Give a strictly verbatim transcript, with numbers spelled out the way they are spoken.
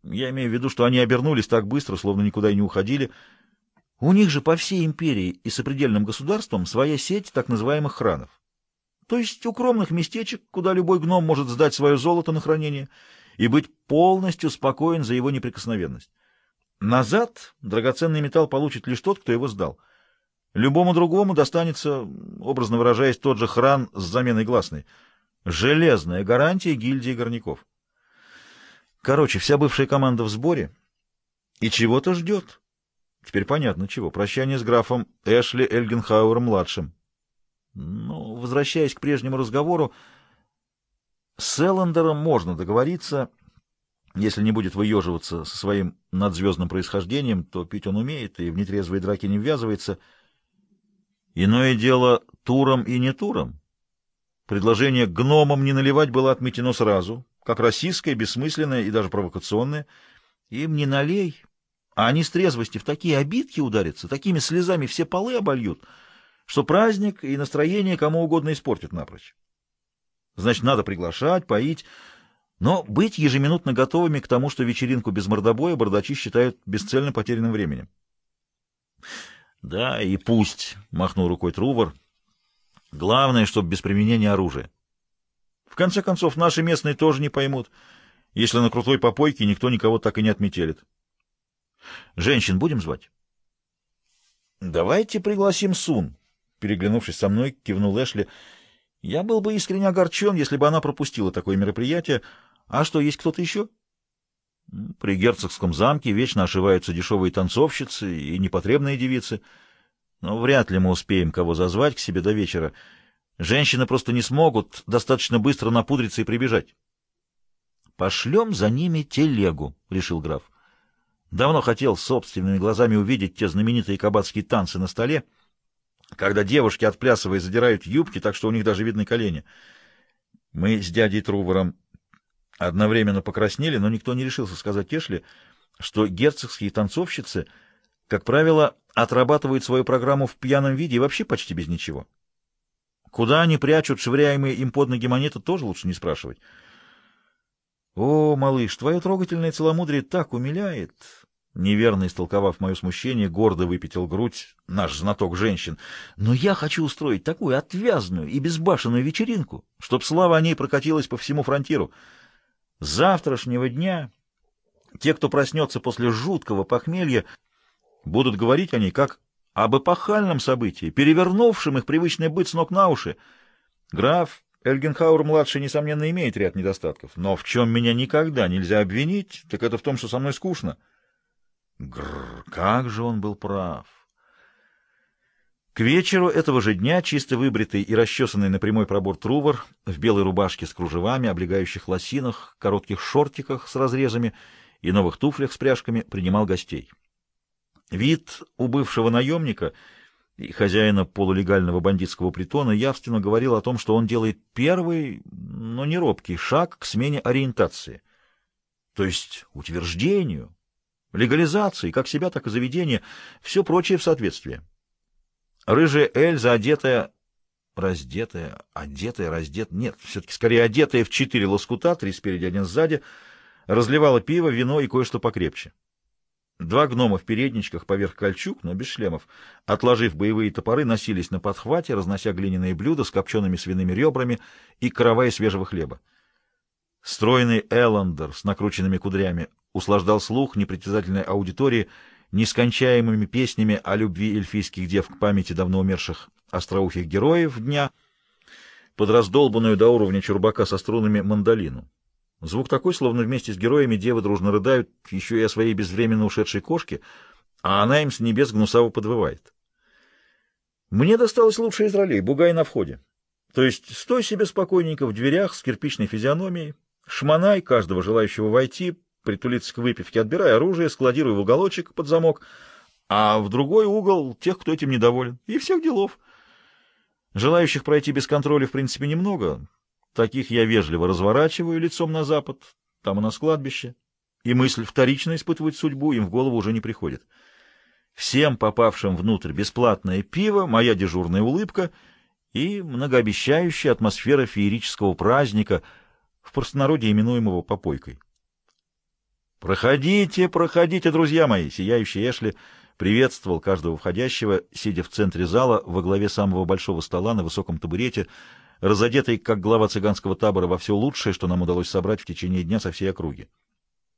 Я имею в виду, что они обернулись так быстро, словно никуда и не уходили. У них же по всей империи и сопредельным государствам своя сеть так называемых хранов. То есть укромных местечек, куда любой гном может сдать свое золото на хранение и быть полностью спокоен за его неприкосновенность. Назад драгоценный металл получит лишь тот, кто его сдал. Любому другому достанется, образно выражаясь, тот же хран с заменой гласной. Железная гарантия гильдии горняков. Короче, вся бывшая команда в сборе и чего-то ждет. Теперь понятно, чего. Прощание с графом Эшли Эльгенхауэром-младшим. Ну, возвращаясь к прежнему разговору, с Эллендером можно договориться. Если не будет выеживаться со своим надзвездным происхождением, то пить он умеет и в нетрезвые драки не ввязывается. Иное дело туром и не туром. Предложение гномам не наливать было отметено сразу, как российское, бессмысленное и даже провокационное. Им не налей, а они с трезвости в такие обидки ударятся, такими слезами все полы обольют, что праздник и настроение кому угодно испортят напрочь. Значит, надо приглашать, поить, но быть ежеминутно готовыми к тому, что вечеринку без мордобоя бардачи считают бесцельно потерянным временем. — Да, и пусть, — махнул рукой Трувор. — Главное, чтобы без применения оружия. В конце концов, наши местные тоже не поймут, если на крутой попойке никто никого так и не отметелит. — Женщин будем звать? — Давайте пригласим Сун, — переглянувшись со мной, кивнул Эшли. — Я был бы искренне огорчен, если бы она пропустила такое мероприятие. А что, есть кто-то еще? При герцогском замке вечно ошиваются дешевые танцовщицы и непотребные девицы. Но вряд ли мы успеем кого зазвать к себе до вечера. Женщины просто не смогут достаточно быстро напудриться и прибежать. — Пошлем за ними телегу, — решил граф. Давно хотел собственными глазами увидеть те знаменитые кабацкие танцы на столе, когда девушки, отплясывая, задирают юбки, так что у них даже видны колени. Мы с дядей Трувором одновременно покраснели, но никто не решился сказать Эшли, что герцогские танцовщицы, как правило, отрабатывают свою программу в пьяном виде и вообще почти без ничего. Куда они прячут швыряемые им под ноги монеты, тоже лучше не спрашивать. — О, малыш, твое трогательное целомудрие так умиляет! Неверно истолковав мое смущение, гордо выпятил грудь наш знаток женщин. Но я хочу устроить такую отвязную и безбашенную вечеринку, чтоб слава о ней прокатилась по всему фронтиру. С завтрашнего дня те, кто проснется после жуткого похмелья, будут говорить о ней как об эпохальном событии, перевернувшем их привычный быт с ног на уши. Граф Эльгенхауэр-младший, несомненно, имеет ряд недостатков, но в чем меня никогда нельзя обвинить, так это в том, что со мной скучно. Гррр, как же он был прав! К вечеру этого же дня чисто выбритый и расчесанный на прямой пробор Трувор в белой рубашке с кружевами, облегающих лосинах, коротких шортиках с разрезами и новых туфлях с пряжками принимал гостей. Вид у бывшего наемника и хозяина полулегального бандитского притона явственно говорил о том, что он делает первый, но не робкий шаг к смене ориентации, то есть утверждению, легализации, как себя, так и заведения, все прочее в соответствии. Рыжая Эльза, одетая, раздетая, одетая, раздет, нет, все-таки скорее одетая в четыре лоскута, три спереди, один сзади, разливала пиво, вино и кое-что покрепче. Два гнома в передничках поверх кольчуг, но без шлемов, отложив боевые топоры, носились на подхвате, разнося глиняные блюда с копчеными свиными ребрами и каравай свежего хлеба. Стройный Эллендер с накрученными кудрями услаждал слух непритязательной аудитории нескончаемыми песнями о любви эльфийских дев к памяти давно умерших остроухих героев дня под раздолбанную до уровня чурбака со струнами мандолину. Звук такой, словно вместе с героями девы дружно рыдают еще и о своей безвременно ушедшей кошке, а она им с небес гнусаво подвывает. Мне досталось лучшее из ролей — бугай на входе. То есть стой себе спокойненько в дверях с кирпичной физиономией, шмонай каждого желающего войти, притулиться к выпивке, отбирай оружие, складируй в уголочек под замок, а в другой угол тех, кто этим недоволен. И всех делов. Желающих пройти без контроля, в принципе, немного. Таких я вежливо разворачиваю лицом на запад, там у нас кладбище, и мысль вторично испытывать судьбу им в голову уже не приходит. Всем попавшим внутрь бесплатное пиво, моя дежурная улыбка и многообещающая атмосфера феерического праздника, в простонародье именуемого попойкой. «Проходите, проходите, друзья мои!» Сияющий Эшли приветствовал каждого входящего, сидя в центре зала во главе самого большого стола на высоком табурете, разодетый, как глава цыганского табора, во все лучшее, что нам удалось собрать в течение дня со всей округи.